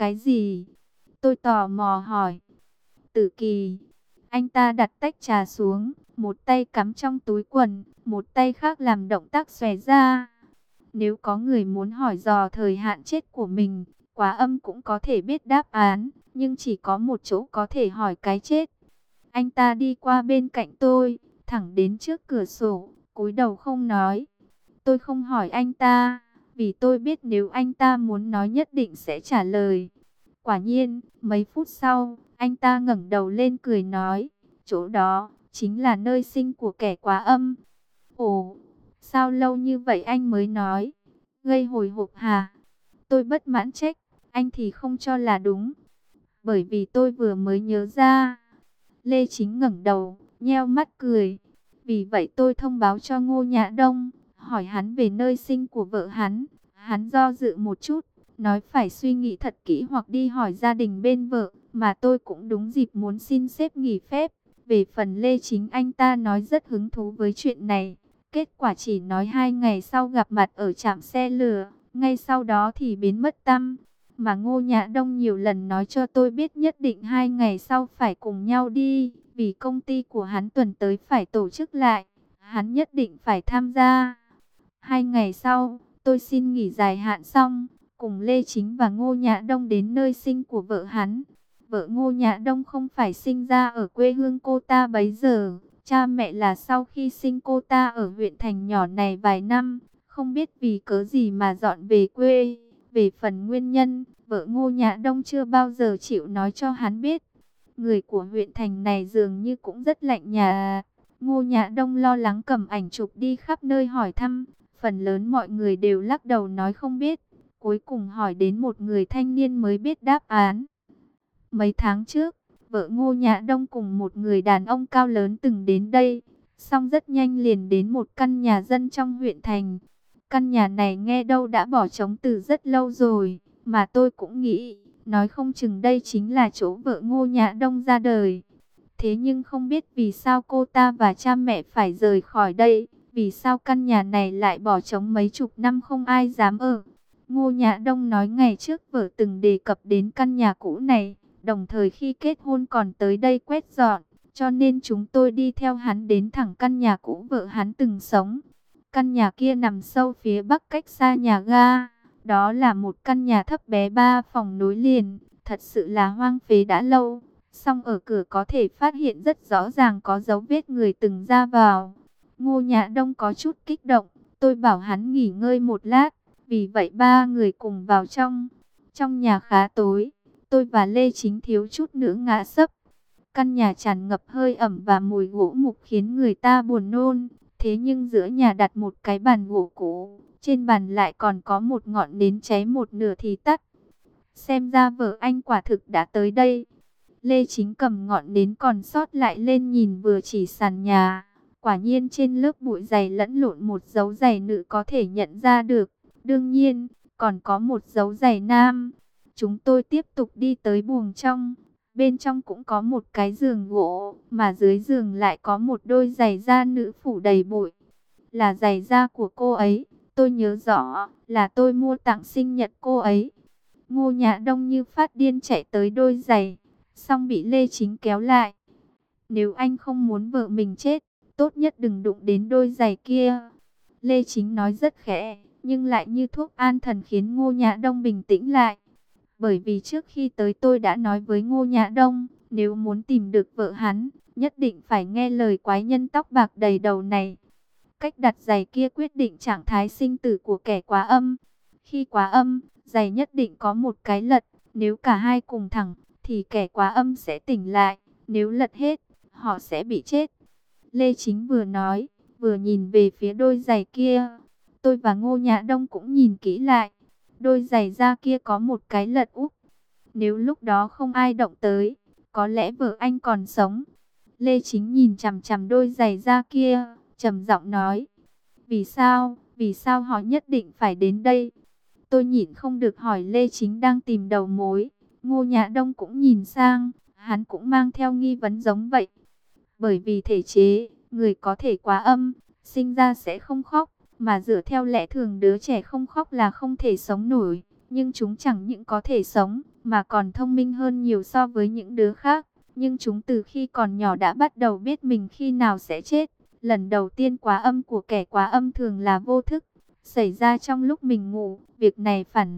Cái gì? Tôi tò mò hỏi. Tử Kỳ. Anh ta đặt tách trà xuống, một tay cắm trong túi quần, một tay khác làm động tác xòe ra. Nếu có người muốn hỏi dò thời hạn chết của mình, Quá Âm cũng có thể biết đáp án, nhưng chỉ có một chỗ có thể hỏi cái chết. Anh ta đi qua bên cạnh tôi, thẳng đến trước cửa sổ, cúi đầu không nói. Tôi không hỏi anh ta, vì tôi biết nếu anh ta muốn nói nhất định sẽ trả lời. Quả nhiên, mấy phút sau, anh ta ngẩng đầu lên cười nói, chỗ đó chính là nơi sinh của kẻ Quá Âm. Ồ, sao lâu như vậy anh mới nói? Gây hồi hộp hả? Tôi bất mãn trách, anh thì không cho là đúng. Bởi vì tôi vừa mới nhớ ra. Lê Chính ngẩng đầu, nheo mắt cười. Vì vậy tôi thông báo cho Ngô Nhã Đông, hỏi hắn về nơi sinh của vợ hắn. Hắn do dự một chút, nói phải suy nghĩ thật kỹ hoặc đi hỏi gia đình bên vợ, mà tôi cũng đúng dịp muốn xin sếp nghỉ phép. Về phần Lê Chính, anh ta nói rất hứng thú với chuyện này. Kết quả chỉ nói 2 ngày sau gặp mặt ở trạm xe lửa, ngay sau đó thì biến mất tăm. Mà Ngô Nhã Đông nhiều lần nói cho tôi biết nhất định 2 ngày sau phải cùng nhau đi, vì công ty của hắn tuần tới phải tổ chức lại, hắn nhất định phải tham gia. 2 ngày sau, tôi xin nghỉ dài hạn xong, cùng Lê Chính và Ngô Nhã Đông đến nơi sinh của vợ hắn. Vợ Ngô Nhã Đông không phải sinh ra ở quê hương cô ta bấy giờ, cha mẹ là sau khi sinh cô ta ở huyện thành nhỏ này vài năm, không biết vì cớ gì mà dọn về quê. Về phần nguyên nhân, vợ Ngô Nhã Đông chưa bao giờ chịu nói cho hắn biết. Người của huyện thành này dường như cũng rất lạnh nhà. Ngô Nhã Đông lo lắng cầm ảnh chụp đi khắp nơi hỏi thăm. Phần lớn mọi người đều lắc đầu nói không biết. Cuối cùng hỏi đến một người thanh niên mới biết đáp án. Mấy tháng trước, vợ Ngô Nhã Đông cùng một người đàn ông cao lớn từng đến đây. Xong rất nhanh liền đến một căn nhà dân trong huyện thành. Căn nhà này nghe đâu đã bỏ trống từ rất lâu rồi, mà tôi cũng nghĩ, nói không chừng đây chính là chỗ vợ Ngô Nhã Đông ra đời. Thế nhưng không biết vì sao cô ta và cha mẹ phải rời khỏi đây, vì sao căn nhà này lại bỏ trống mấy chục năm không ai dám ở. Ngô Nhã Đông nói ngày trước vợ từng đề cập đến căn nhà cũ này, đồng thời khi kết hôn còn tới đây quét dọn, cho nên chúng tôi đi theo hắn đến thẳng căn nhà cũ vợ hắn từng sống. Căn nhà kia nằm sâu phía bắc cách xa nhà ga. Đó là một căn nhà thấp bé 3 phòng nối liền, thật sự là hoang phế đã lâu. Song ở cửa có thể phát hiện rất rõ ràng có dấu vết người từng ra vào. Ngô Nhã Đông có chút kích động, tôi bảo hắn nghỉ ngơi một lát, vì vậy ba người cùng vào trong. Trong nhà khá tối, tôi và Lê Chính thiếu chút nữa ngã sấp. Căn nhà tràn ngập hơi ẩm và mùi gỗ mục khiến người ta buồn nôn. Thế nhưng giữa nhà đặt một cái bàn gỗ cũ, trên bàn lại còn có một ngọn nến cháy một nửa thì tắt. Xem ra vợ anh quả thực đã tới đây. Lê Chính cầm ngọn nến còn sót lại lên nhìn vừa chỉ sàn nhà. Quả nhiên trên lớp bụi dày lẫn lộn một dấu giày nữ có thể nhận ra được. Đương nhiên, còn có một dấu giày nam. Chúng tôi tiếp tục đi tới buồng trong. Bên trong cũng có một cái giường gỗ, mà dưới giường lại có một đôi giày da nữ phủ đầy bụi. Là giày da của cô ấy, tôi nhớ rõ, là tôi mua tặng sinh nhật cô ấy. Ngô Nhã Đông như phát điên chạy tới đôi giày, xong bị Lê Chính kéo lại. Nếu anh không muốn vợ mình chết, tốt nhất đừng đụng đến đôi giày kia. Lê Chính nói rất khẽ, nhưng lại như thuốc an thần khiến Ngô Nhã Đông bình tĩnh lại. Bởi vì trước khi tới tôi đã nói với Ngô Nhã Đông, nếu muốn tìm được vợ hắn, nhất định phải nghe lời quái nhân tóc bạc đầy đầu này. Cách đặt giày kia quyết định trạng thái sinh tử của kẻ Quá Âm. Khi Quá Âm, giày nhất định có một cái lật, nếu cả hai cùng thẳng, thì kẻ Quá Âm sẽ tỉnh lại, nếu lật hết, họ sẽ bị chết. Lê Chính vừa nói, vừa nhìn về phía đôi giày kia. Tôi và Ngô Nhã Đông cũng nhìn kỹ lại. Đôi giày da kia có một cái lật úp. Nếu lúc đó không ai động tới, có lẽ vợ anh còn sống. Lê Chính nhìn chằm chằm đôi giày da kia, trầm giọng nói. Vì sao? Vì sao họ nhất định phải đến đây? Tôi nhịn không được hỏi Lê Chính đang tìm đầu mối. Ngô Nhã Đông cũng nhìn sang, hắn cũng mang theo nghi vấn giống vậy. Bởi vì thể chế, người có thể Quá Âm, sinh ra sẽ không khóc. Mà dựa theo lẽ thường đứa trẻ không khóc là không thể sống nổi. Nhưng chúng chẳng những có thể sống, mà còn thông minh hơn nhiều so với những đứa khác. Nhưng chúng từ khi còn nhỏ đã bắt đầu biết mình khi nào sẽ chết. Lần đầu tiên quá âm của kẻ quá âm thường là vô thức, xảy ra trong lúc mình ngủ. Việc này phản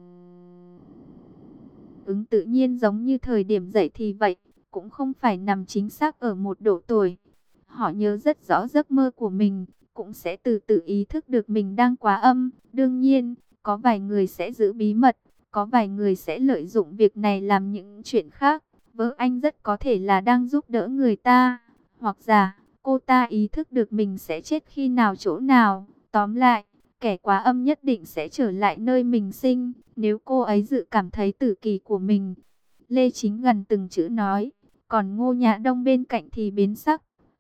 ứng tự nhiên giống như thời điểm dậy thì vậy, cũng không phải nằm chính xác ở một độ tuổi. Họ nhớ rất rõ giấc mơ của mình, cũng sẽ từ từ ý thức được mình đang quá âm. Đương nhiên, có vài người sẽ giữ bí mật, có vài người sẽ lợi dụng việc này làm những chuyện khác. Vợ anh rất có thể là đang giúp đỡ người ta, hoặc giả cô ta ý thức được mình sẽ chết khi nào chỗ nào. Tóm lại, kẻ quá âm nhất định sẽ trở lại nơi mình sinh, nếu cô ấy dự cảm thấy tử kỳ của mình. Lê Chính gần từng chữ nói, còn Ngô Nhã Đông bên cạnh thì biến sắc.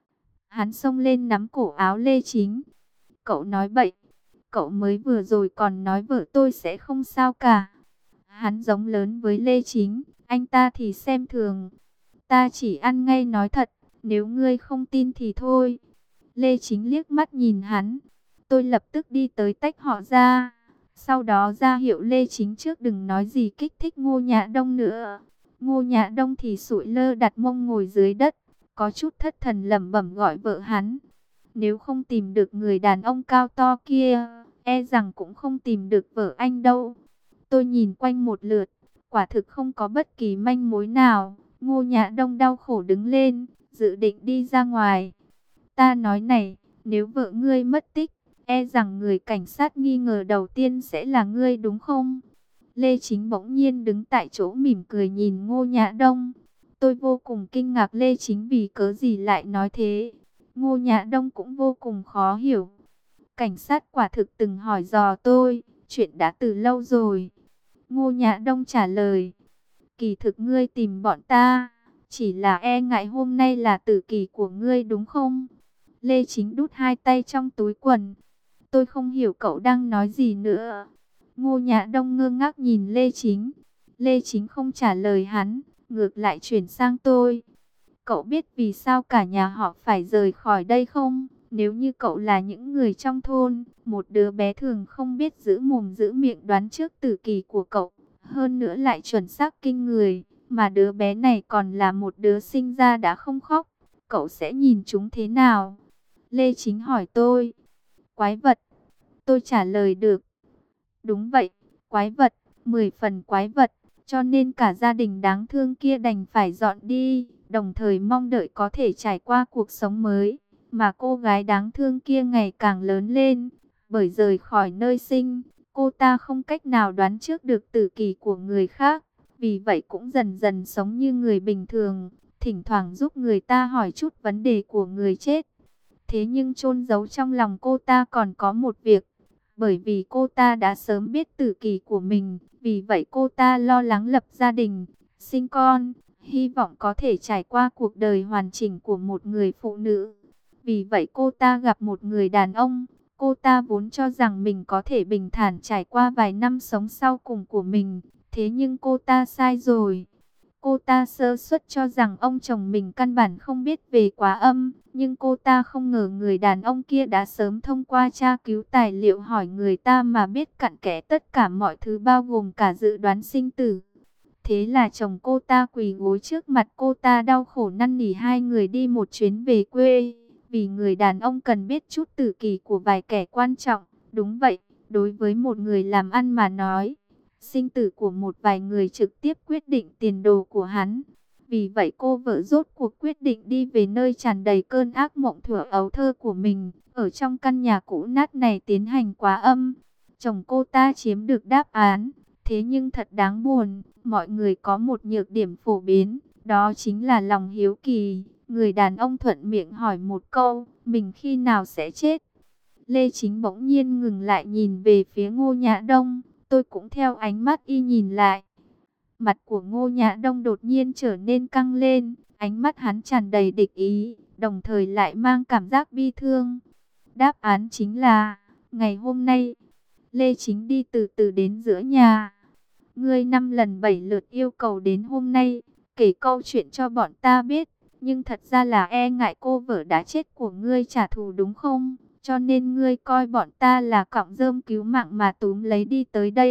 Hắn xông lên nắm cổ áo Lê Chính. Cậu nói bậy, cậu mới vừa rồi còn nói vợ tôi sẽ không sao cả. Hắn giống lớn với Lê Chính, anh ta thì xem thường. Ta chỉ ăn ngay nói thật, nếu ngươi không tin thì thôi. Lê Chính liếc mắt nhìn hắn. Tôi lập tức đi tới tách họ ra. Sau đó ra hiệu Lê Chính trước đừng nói gì kích thích Ngô Nhã Đông nữa. Ngô Nhã Đông thì sụi lơ đặt mông ngồi dưới đất, có chút thất thần lẩm bẩm gọi vợ hắn. Nếu không tìm được người đàn ông cao to kia, e rằng cũng không tìm được vợ anh đâu. Tôi nhìn quanh một lượt, quả thực không có bất kỳ manh mối nào. Ngô Nhã Đông đau khổ đứng lên, dự định đi ra ngoài. Ta nói này, nếu vợ ngươi mất tích, e rằng người cảnh sát nghi ngờ đầu tiên sẽ là ngươi đúng không? Lê Chính bỗng nhiên đứng tại chỗ mỉm cười nhìn Ngô Nhã Đông. Tôi vô cùng kinh ngạc Lê Chính vì cớ gì lại nói thế. Ngô Nhã Đông cũng vô cùng khó hiểu. Cảnh sát quả thực từng hỏi dò tôi, chuyện đã từ lâu rồi. Ngô Nhã Đông trả lời, kỳ thực ngươi tìm bọn ta, chỉ là e ngại hôm nay là tử kỳ của ngươi đúng không? Lê Chính đút hai tay trong túi quần. Tôi không hiểu cậu đang nói gì nữa. Ngô Nhã Đông ngơ ngác nhìn Lê Chính. Lê Chính không trả lời hắn, ngược lại chuyển sang tôi. Cậu biết vì sao cả nhà họ phải rời khỏi đây không? Nếu như cậu là những người trong thôn, một đứa bé thường không biết giữ mồm giữ miệng đoán trước tử kỳ của cậu. Hơn nữa lại chuẩn xác kinh người, mà đứa bé này còn là một đứa sinh ra đã không khóc. Cậu sẽ nhìn chúng thế nào? Lê Chính hỏi tôi. Quái vật. Tôi trả lời được. Đúng vậy, quái vật, 10 phần quái vật. Cho nên cả gia đình đáng thương kia đành phải dọn đi, đồng thời mong đợi có thể trải qua cuộc sống mới. Mà cô gái đáng thương kia ngày càng lớn lên, bởi rời khỏi nơi sinh, cô ta không cách nào đoán trước được tử kỳ của người khác. Vì vậy cũng dần dần sống như người bình thường, thỉnh thoảng giúp người ta hỏi chút vấn đề của người chết. Thế nhưng chôn giấu trong lòng cô ta còn có một việc. Bởi vì cô ta đã sớm biết tử kỳ của mình, vì vậy cô ta lo lắng lập gia đình, sinh con, hy vọng có thể trải qua cuộc đời hoàn chỉnh của một người phụ nữ. Vì vậy cô ta gặp một người đàn ông, cô ta vốn cho rằng mình có thể bình thản trải qua vài năm sống sau cùng của mình, thế nhưng cô ta sai rồi. Cô ta sơ suất cho rằng ông chồng mình căn bản không biết về quá âm, nhưng cô ta không ngờ người đàn ông kia đã sớm thông qua tra cứu tài liệu hỏi người ta mà biết cặn kẽ tất cả mọi thứ bao gồm cả dự đoán sinh tử. Thế là chồng cô ta quỳ gối trước mặt cô ta đau khổ năn nỉ hai người đi một chuyến về quê, vì người đàn ông cần biết chút tử kỳ của vài kẻ quan trọng. Đúng vậy, đối với một người làm ăn mà nói, sinh tử của một vài người trực tiếp quyết định tiền đồ của hắn. Vì vậy cô vợ rốt cuộc quyết định đi về nơi tràn đầy cơn ác mộng thuở ấu thơ của mình, ở trong căn nhà cũ nát này tiến hành quá âm. Chồng cô ta chiếm được đáp án, thế nhưng thật đáng buồn, mọi người có một nhược điểm phổ biến, đó chính là lòng hiếu kỳ. Người đàn ông thuận miệng hỏi một câu, mình khi nào sẽ chết? Lê Chính bỗng nhiên ngừng lại nhìn về phía Ngô Nhã Đông. Tôi cũng theo ánh mắt y nhìn lại. Mặt của Ngô Nhã Đông đột nhiên trở nên căng lên, ánh mắt hắn tràn đầy địch ý, đồng thời lại mang cảm giác bi thương. Đáp án chính là, ngày hôm nay, Lê Chính đi từ từ đến giữa nhà. Ngươi 5 lần 7 lượt yêu cầu đến hôm nay, kể câu chuyện cho bọn ta biết, nhưng thật ra là e ngại cô vợ đã chết của ngươi trả thù đúng không? Cho nên ngươi coi bọn ta là cọng rơm cứu mạng mà túm lấy đi tới đây.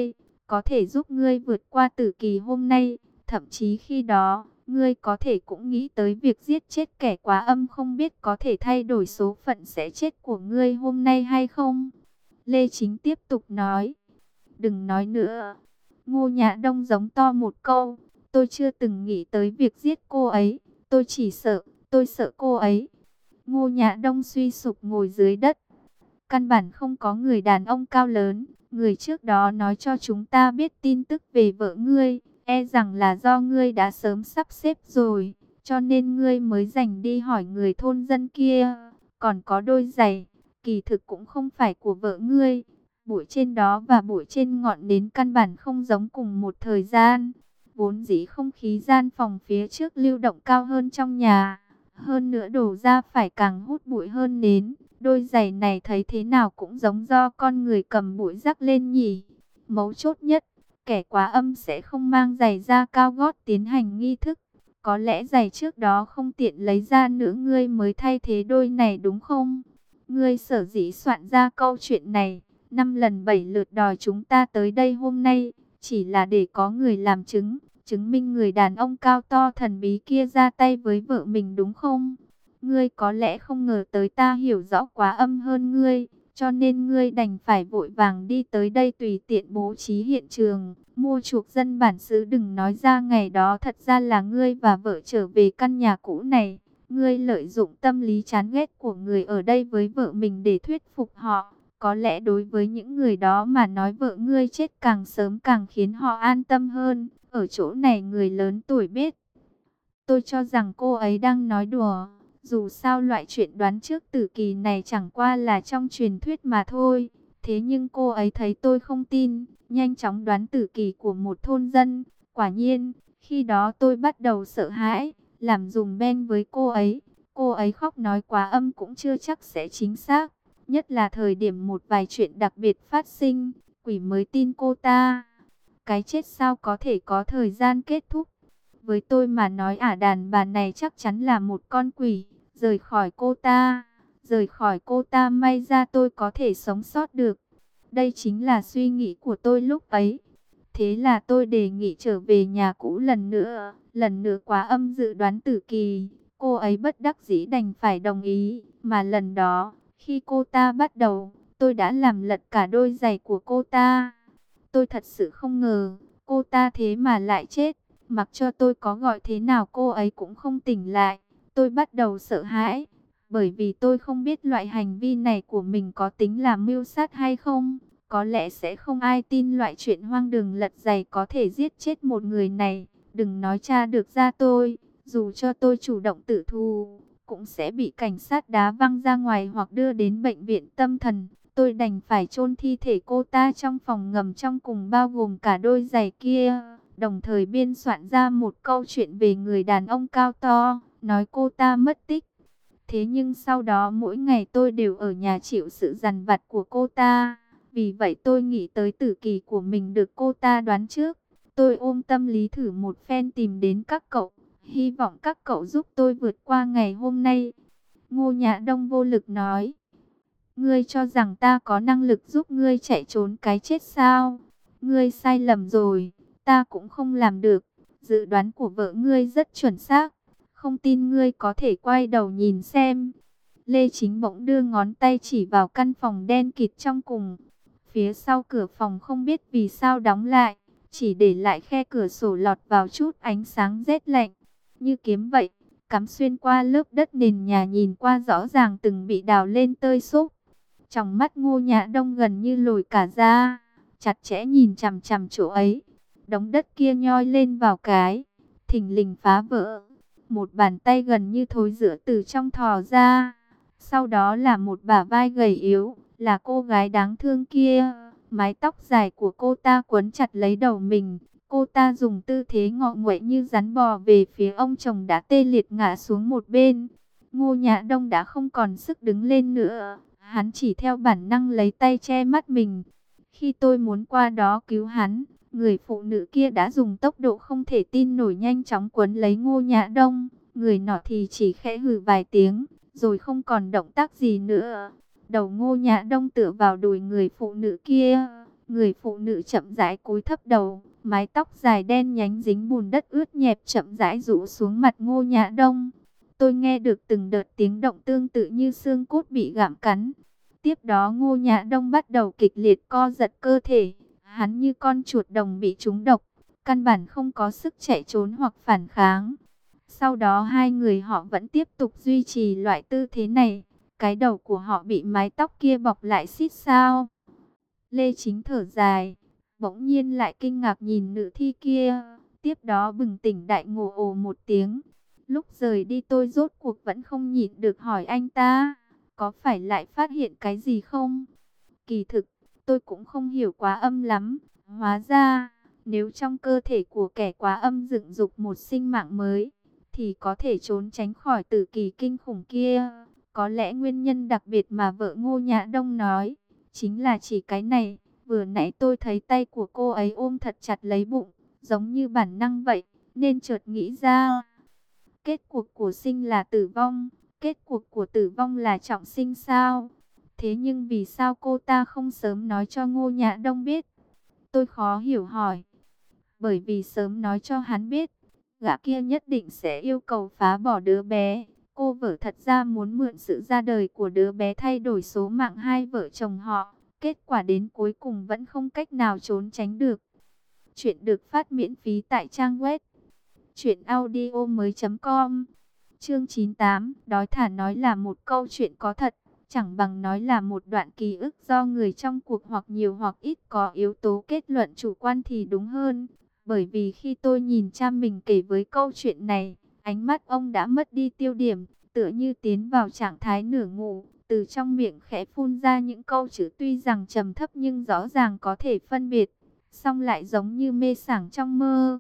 có thể giúp ngươi vượt qua tử kỳ hôm nay. Thậm chí khi đó, ngươi có thể cũng nghĩ tới việc giết chết kẻ quá âm, không biết có thể thay đổi số phận sẽ chết của ngươi hôm nay hay không. Lê Chính tiếp tục nói. Đừng nói nữa. Ngô Nhã Đông giống to một câu. Tôi chưa từng nghĩ tới việc giết cô ấy. Tôi chỉ sợ, tôi sợ cô ấy. Ngô Nhã Đông suy sụp ngồi dưới đất. Căn bản không có người đàn ông cao lớn. Người trước đó nói cho chúng ta biết tin tức về vợ ngươi. E rằng là do ngươi đã sớm sắp xếp rồi. Cho nên ngươi mới dành đi hỏi người thôn dân kia. Còn có đôi giày, kỳ thực cũng không phải của vợ ngươi. Bụi trên đó và bụi trên ngọn nến căn bản không giống cùng một thời gian. Vốn dĩ không khí gian phòng phía trước lưu động cao hơn trong nhà. Hơn nữa đổ ra phải càng hút bụi hơn nến. Đôi giày này thấy thế nào cũng giống do con người cầm bụi rắc lên nhỉ. Mấu chốt nhất, kẻ quá âm sẽ không mang giày da cao gót tiến hành nghi thức. Có lẽ giày trước đó không tiện lấy ra nữa, ngươi mới thay thế đôi này đúng không? Ngươi sở dĩ soạn ra câu chuyện này, 5 lần 7 lượt đòi chúng ta tới đây hôm nay, chỉ là để có người làm chứng, chứng minh người đàn ông cao to thần bí kia ra tay với vợ mình đúng không? Ngươi có lẽ không ngờ tới ta hiểu rõ quá âm hơn ngươi, cho nên ngươi đành phải vội vàng đi tới đây tùy tiện bố trí hiện trường, mua chuộc dân bản xứ. Đừng nói ra ngày đó thật ra là ngươi và vợ trở về căn nhà cũ này. Ngươi lợi dụng tâm lý chán ghét của người ở đây với vợ mình để thuyết phục họ. Có lẽ đối với những người đó mà nói vợ ngươi chết càng sớm càng khiến họ an tâm hơn. Ở chỗ này người lớn tuổi biết. Tôi cho rằng cô ấy đang nói đùa. Dù sao loại chuyện đoán trước tử kỳ này chẳng qua là trong truyền thuyết mà thôi. Thế nhưng cô ấy thấy tôi không tin, nhanh chóng đoán tử kỳ của một thôn dân. Quả nhiên, khi đó tôi bắt đầu sợ hãi, làm dùm beng với cô ấy. Cô ấy khóc nói quá âm cũng chưa chắc sẽ chính xác. Nhất là thời điểm một vài chuyện đặc biệt phát sinh, quỷ mới tin cô ta. Cái chết sao có thể có thời gian kết thúc. Với tôi mà nói đàn bà này chắc chắn là một con quỷ. Rời khỏi cô ta, rời khỏi cô ta may ra tôi có thể sống sót được. Đây chính là suy nghĩ của tôi lúc ấy. Thế là tôi đề nghị trở về nhà cũ lần nữa. Lần nữa quá âm dự đoán tử kỳ. Cô ấy bất đắc dĩ đành phải đồng ý. Mà lần đó, khi cô ta bắt đầu, tôi đã làm lật cả đôi giày của cô ta. Tôi thật sự không ngờ, cô ta thế mà lại chết. Mặc cho tôi có gọi thế nào cô ấy cũng không tỉnh lại. Tôi bắt đầu sợ hãi, bởi vì tôi không biết loại hành vi này của mình có tính là mưu sát hay không. Có lẽ sẽ không ai tin loại chuyện hoang đường lật giày có thể giết chết một người này. Đừng nói tra được ra tôi, dù cho tôi chủ động tự thú, cũng sẽ bị cảnh sát đá văng ra ngoài hoặc đưa đến bệnh viện tâm thần. Tôi đành phải chôn thi thể cô ta trong phòng ngầm trong cùng bao gồm cả đôi giày kia. Đồng thời biên soạn ra một câu chuyện về người đàn ông cao to, nói cô ta mất tích. Thế nhưng sau đó mỗi ngày tôi đều ở nhà chịu sự dằn vặt của cô ta. Vì vậy tôi nghĩ tới tử kỳ của mình được cô ta đoán trước. Tôi ôm tâm lý thử một phen tìm đến các cậu. Hy vọng các cậu giúp tôi vượt qua ngày hôm nay. Ngô Nhã Đông vô lực nói. Ngươi cho rằng ta có năng lực giúp ngươi chạy trốn cái chết sao? Ngươi sai lầm rồi, ta cũng không làm được. Dự đoán của vợ ngươi rất chuẩn xác. Không tin ngươi có thể quay đầu nhìn xem. Lê Chính bỗng đưa ngón tay chỉ vào căn phòng đen kịt trong cùng. Phía sau cửa phòng không biết vì sao đóng lại, chỉ để lại khe cửa sổ lọt vào chút ánh sáng rét lạnh. Như kiếm vậy, cắm xuyên qua lớp đất nền nhà nhìn qua rõ ràng từng bị đào lên tơi xốp. Trong mắt Ngô Nhã Đông gần như lồi cả ra, chặt chẽ nhìn chằm chằm chỗ ấy. Đống đất kia nhoi lên vào cái, thình lình phá vỡ. Một bàn tay gần như thối rữa từ trong thò ra. Sau đó là một bả vai gầy yếu, là cô gái đáng thương kia. Mái tóc dài của cô ta quấn chặt lấy đầu mình. Cô ta dùng tư thế ngọ nguậy như rắn bò về phía ông chồng đã tê liệt ngã xuống một bên. Ngô Nhã Đông đã không còn sức đứng lên nữa. Hắn chỉ theo bản năng lấy tay che mắt mình. Khi tôi muốn qua đó cứu hắn, người phụ nữ kia đã dùng tốc độ không thể tin nổi nhanh chóng quấn lấy Ngô Nhã Đông. Người nọ thì chỉ khẽ hừ vài tiếng, rồi không còn động tác gì nữa. Đầu Ngô Nhã Đông tựa vào đùi người phụ nữ kia, Người phụ nữ chậm rãi cúi thấp đầu, mái tóc dài đen nhánh dính bùn đất ướt nhẹp chậm rãi rũ xuống mặt Ngô Nhã Đông. Tôi nghe được từng đợt tiếng động tương tự như xương cốt bị gặm cắn. Tiếp đó Ngô Nhã Đông bắt đầu kịch liệt co giật cơ thể. Hắn như con chuột đồng bị trúng độc, căn bản không có sức chạy trốn hoặc phản kháng. Sau đó hai người họ vẫn tiếp tục duy trì loại tư thế này. Cái đầu của họ bị mái tóc kia bọc lại xít sao. Lê Chính thở dài, bỗng nhiên lại kinh ngạc nhìn nữ thi kia. Tiếp đó bừng tỉnh đại ngộ ồ một tiếng. Lúc rời đi tôi rốt cuộc vẫn không nhịn được hỏi anh ta, có phải lại phát hiện cái gì không? Kỳ thực, tôi cũng không hiểu quá âm lắm. Hóa ra, nếu trong cơ thể của kẻ quá âm dựng dục một sinh mạng mới, thì có thể trốn tránh khỏi tử kỳ kinh khủng kia. Có lẽ nguyên nhân đặc biệt mà vợ Ngô Nhã Đông nói, chính là chỉ cái này. Vừa nãy tôi thấy tay của cô ấy ôm thật chặt lấy bụng, giống như bản năng vậy, nên chợt nghĩ ra. Kết cuộc của sinh là tử vong, kết cuộc của tử vong là trọng sinh sao? Thế nhưng vì sao cô ta không sớm nói cho Ngô Nhã Đông biết? Tôi khó hiểu hỏi. Bởi vì sớm nói cho hắn biết, gã kia nhất định sẽ yêu cầu phá bỏ đứa bé. Cô vợ thật ra muốn mượn sự ra đời của đứa bé thay đổi số mạng hai vợ chồng họ. Kết quả đến cuối cùng vẫn không cách nào trốn tránh được. Chuyện được phát miễn phí tại trang web truyệnaudiomoi.com. Chương 98, đói thả nói là một câu chuyện có thật, chẳng bằng nói là một đoạn ký ức do người trong cuộc hoặc nhiều hoặc ít có yếu tố kết luận chủ quan thì đúng hơn. Bởi vì khi tôi nhìn cha mình kể với câu chuyện này, ánh mắt ông đã mất đi tiêu điểm, tựa như tiến vào trạng thái nửa ngủ, từ trong miệng khẽ phun ra những câu chữ tuy rằng trầm thấp nhưng rõ ràng có thể phân biệt, song lại giống như mê sảng trong mơ.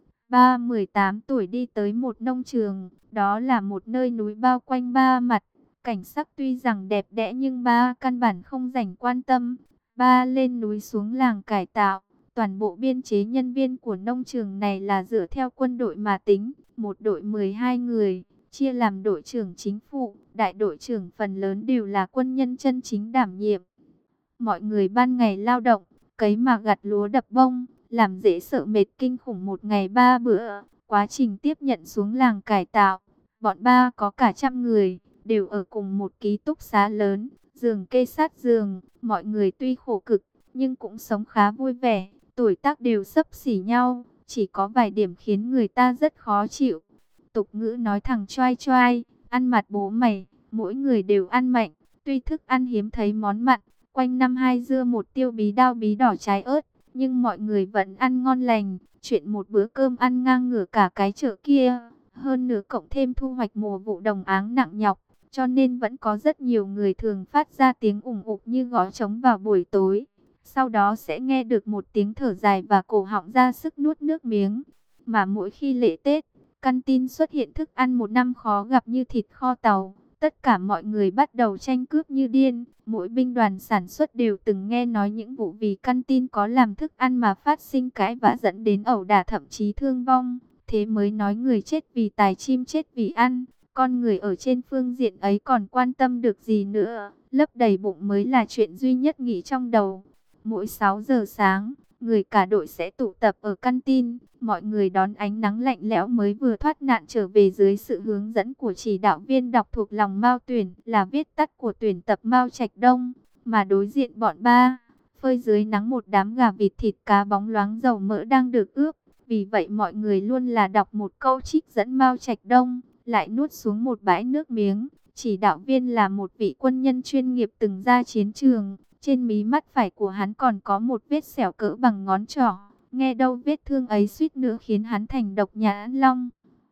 18 tuổi đi tới một nông trường, đó là một nơi núi bao quanh ba mặt. Cảnh sắc tuy rằng đẹp đẽ nhưng ba căn bản không dành quan tâm. Ba lên núi xuống làng cải tạo. Toàn bộ biên chế nhân viên của nông trường này là dựa theo quân đội mà tính. Một đội 12 người, chia làm đội trưởng chính phụ, đại đội trưởng phần lớn đều là quân nhân chân chính đảm nhiệm. Mọi người ban ngày lao động, cấy mà gặt lúa đập bông, làm dễ sợ mệt kinh khủng một ngày 3 bữa. Quá trình tiếp nhận xuống làng cải tạo, bọn ba có cả trăm người, đều ở cùng một ký túc xá lớn, giường kê sát giường. Mọi người tuy khổ cực, nhưng cũng sống khá vui vẻ, tuổi tác đều xấp xỉ nhau, chỉ có vài điểm khiến người ta rất khó chịu. Tục ngữ nói thằng choai choai, ăn mặt bố mày, mỗi người đều ăn mạnh, tuy thức ăn hiếm thấy món mặn, quanh năm hai dưa một tiêu bí đao bí đỏ trái ớt, nhưng mọi người vẫn ăn ngon lành, chuyện một bữa cơm ăn ngang ngửa cả cái chợ kia. Hơn nữa cộng thêm thu hoạch mùa vụ đồng áng nặng nhọc, cho nên vẫn có rất nhiều người thường phát ra tiếng ủng ục như gõ trống vào buổi tối. Sau đó sẽ nghe được một tiếng thở dài và cổ họng ra sức nuốt nước miếng. Mà mỗi khi lễ Tết, căn tin xuất hiện thức ăn một năm khó gặp như thịt kho tàu. Tất cả mọi người bắt đầu tranh cướp như điên. Mỗi binh đoàn sản xuất đều từng nghe nói những vụ vì căn tin có làm thức ăn mà phát sinh cãi vã dẫn đến ẩu đả thậm chí thương vong. Thế mới nói người chết vì tài chim chết vì ăn. Con người ở trên phương diện ấy còn quan tâm được gì nữa. Lấp đầy bụng mới là chuyện duy nhất nghĩ trong đầu. Mỗi 6 giờ sáng, người cả đội sẽ tụ tập ở căn tin. Mọi người đón ánh nắng lạnh lẽo mới vừa thoát nạn trở về dưới sự hướng dẫn của chỉ đạo viên đọc thuộc lòng Mao Tuyển, là viết tắt của tuyển tập Mao Trạch Đông. Mà đối diện bọn ba, phơi dưới nắng một đám gà vịt thịt cá bóng loáng dầu mỡ đang được ướp. Vì vậy mọi người luôn là đọc một câu trích dẫn Mao Trạch Đông, lại nuốt xuống một bãi nước miếng. Chỉ đạo viên là một vị quân nhân chuyên nghiệp từng ra chiến trường. Trên mí mắt phải của hắn còn có một vết sẹo cỡ bằng ngón trỏ. Nghe đâu vết thương ấy suýt nữa khiến hắn thành độc nhãn long.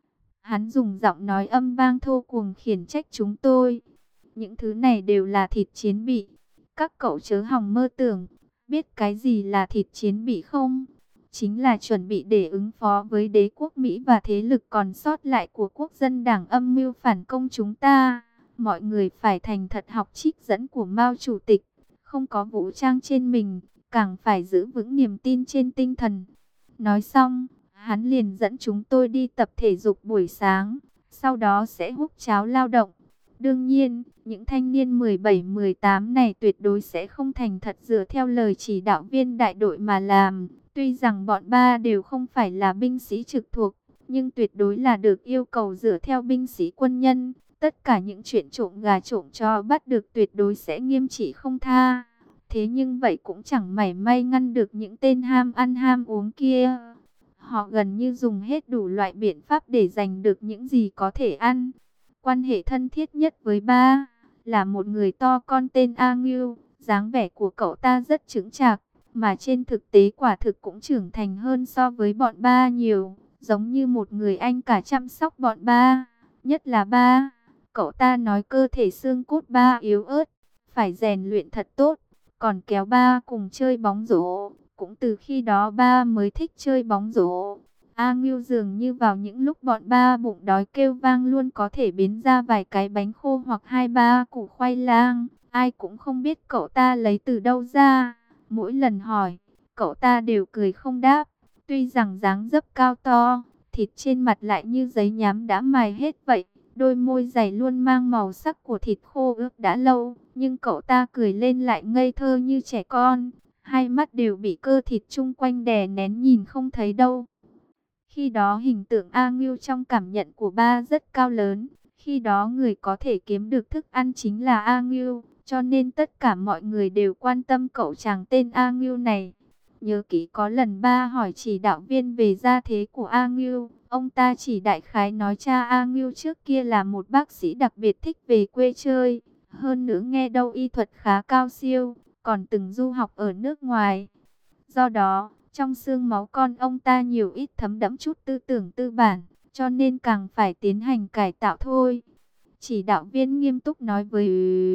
Hắn dùng giọng nói âm vang thô cuồng khiển trách chúng tôi. Những thứ này đều là thịt chiến bị. Các cậu chớ hòng mơ tưởng. Biết cái gì là thịt chiến bị không? Chính là chuẩn bị để ứng phó với đế quốc Mỹ và thế lực còn sót lại của quốc dân đảng âm mưu phản công chúng ta. Mọi người phải thành thật học trích dẫn của Mao Chủ tịch. Không có vũ trang trên mình, càng phải giữ vững niềm tin trên tinh thần. Nói xong, hắn liền dẫn chúng tôi đi tập thể dục buổi sáng, sau đó sẽ húp cháo lao động. Đương nhiên, những thanh niên 17-18 này tuyệt đối sẽ không thành thật dựa theo lời chỉ đạo viên đại đội mà làm. Tuy rằng bọn ba đều không phải là binh sĩ trực thuộc, nhưng tuyệt đối là được yêu cầu dựa theo binh sĩ quân nhân. Tất cả những chuyện trộm gà trộm chó bắt được tuyệt đối sẽ nghiêm trị không tha. Thế nhưng vậy cũng chẳng mảy may ngăn được những tên ham ăn ham uống kia. Họ gần như dùng hết đủ loại biện pháp để giành được những gì có thể ăn. Quan hệ thân thiết nhất với ba là một người to con tên A Ngưu. Dáng vẻ của cậu ta rất chững chạc, mà trên thực tế quả thực cũng trưởng thành hơn so với bọn ba nhiều. Giống như một người anh cả chăm sóc bọn ba. Nhất là ba, cậu ta nói cơ thể xương cốt ba yếu ớt, phải rèn luyện thật tốt. Còn kéo ba cùng chơi bóng rổ. Cũng từ khi đó ba mới thích chơi bóng rổ. A Ngưu dường như vào những lúc bọn ba bụng đói kêu vang luôn có thể biến ra vài cái bánh khô hoặc 2-3 củ khoai lang. Ai cũng không biết cậu ta lấy từ đâu ra. Mỗi lần hỏi, cậu ta đều cười không đáp. Tuy rằng dáng dấp cao to, thịt trên mặt lại như giấy nhám đã mài hết vậy. Đôi môi dày luôn mang màu sắc của thịt khô ướp đã lâu. Nhưng cậu ta cười lên lại ngây thơ như trẻ con. Hai mắt đều bị cơ thịt chung quanh đè nén nhìn không thấy đâu. Khi đó hình tượng A Ngưu trong cảm nhận của ba rất cao lớn. Khi đó người có thể kiếm được thức ăn chính là A Ngưu. Cho nên tất cả mọi người đều quan tâm cậu chàng tên A Ngưu này. Nhớ kỹ có lần ba hỏi chỉ đạo viên về gia thế của A Ngưu. Ông ta chỉ đại khái nói cha A Ngưu trước kia là một bác sĩ đặc biệt thích về quê chơi. Hơn nữa nghe đâu y thuật khá cao siêu, còn từng du học ở nước ngoài. Do đó, trong xương máu con ông ta nhiều ít thấm đẫm chút tư tưởng tư bản, cho nên càng phải tiến hành cải tạo thôi. Chỉ đạo viên nghiêm túc nói với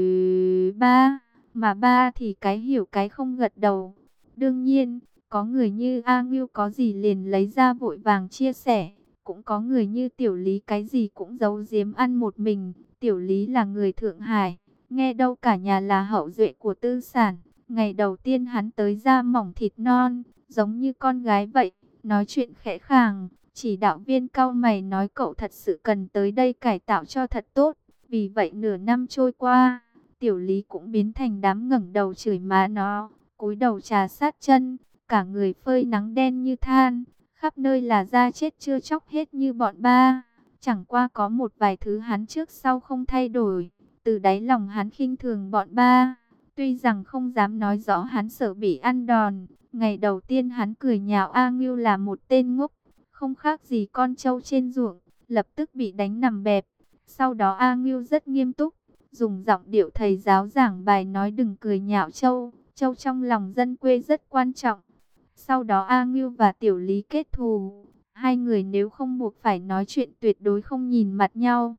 ba, mà ba thì cái hiểu cái không gật đầu. Đương nhiên, có người như A Ngưu có gì liền lấy ra vội vàng chia sẻ. Cũng có người như Tiểu Lý cái gì cũng giấu giếm ăn một mình. Tiểu Lý là người Thượng Hải, nghe đâu cả nhà là hậu duệ của tư sản. Ngày đầu tiên hắn tới da mỏng thịt non, giống như con gái vậy, nói chuyện khẽ khàng. Chỉ đạo viên cau mày nói cậu thật sự cần tới đây cải tạo cho thật tốt. Vì vậy nửa năm trôi qua, Tiểu Lý cũng biến thành đám ngẩng đầu chửi má nó, cúi đầu trà sát chân, cả người phơi nắng đen như than, khắp nơi là da chết chưa chóc hết như bọn ba. Chẳng qua có một vài thứ hắn trước sau không thay đổi, từ đáy lòng hắn khinh thường bọn ba. Tuy rằng không dám nói rõ hắn sợ bị ăn đòn, ngày đầu tiên hắn cười nhạo A Ngưu là một tên ngốc, không khác gì con trâu trên ruộng, lập tức bị đánh nằm bẹp. Sau đó A Ngưu rất nghiêm túc, dùng giọng điệu thầy giáo giảng bài nói đừng cười nhạo trâu, trâu trong lòng dân quê rất quan trọng. Sau đó A Ngưu và Tiểu Lý kết thù, hai người nếu không buộc phải nói chuyện tuyệt đối không nhìn mặt nhau.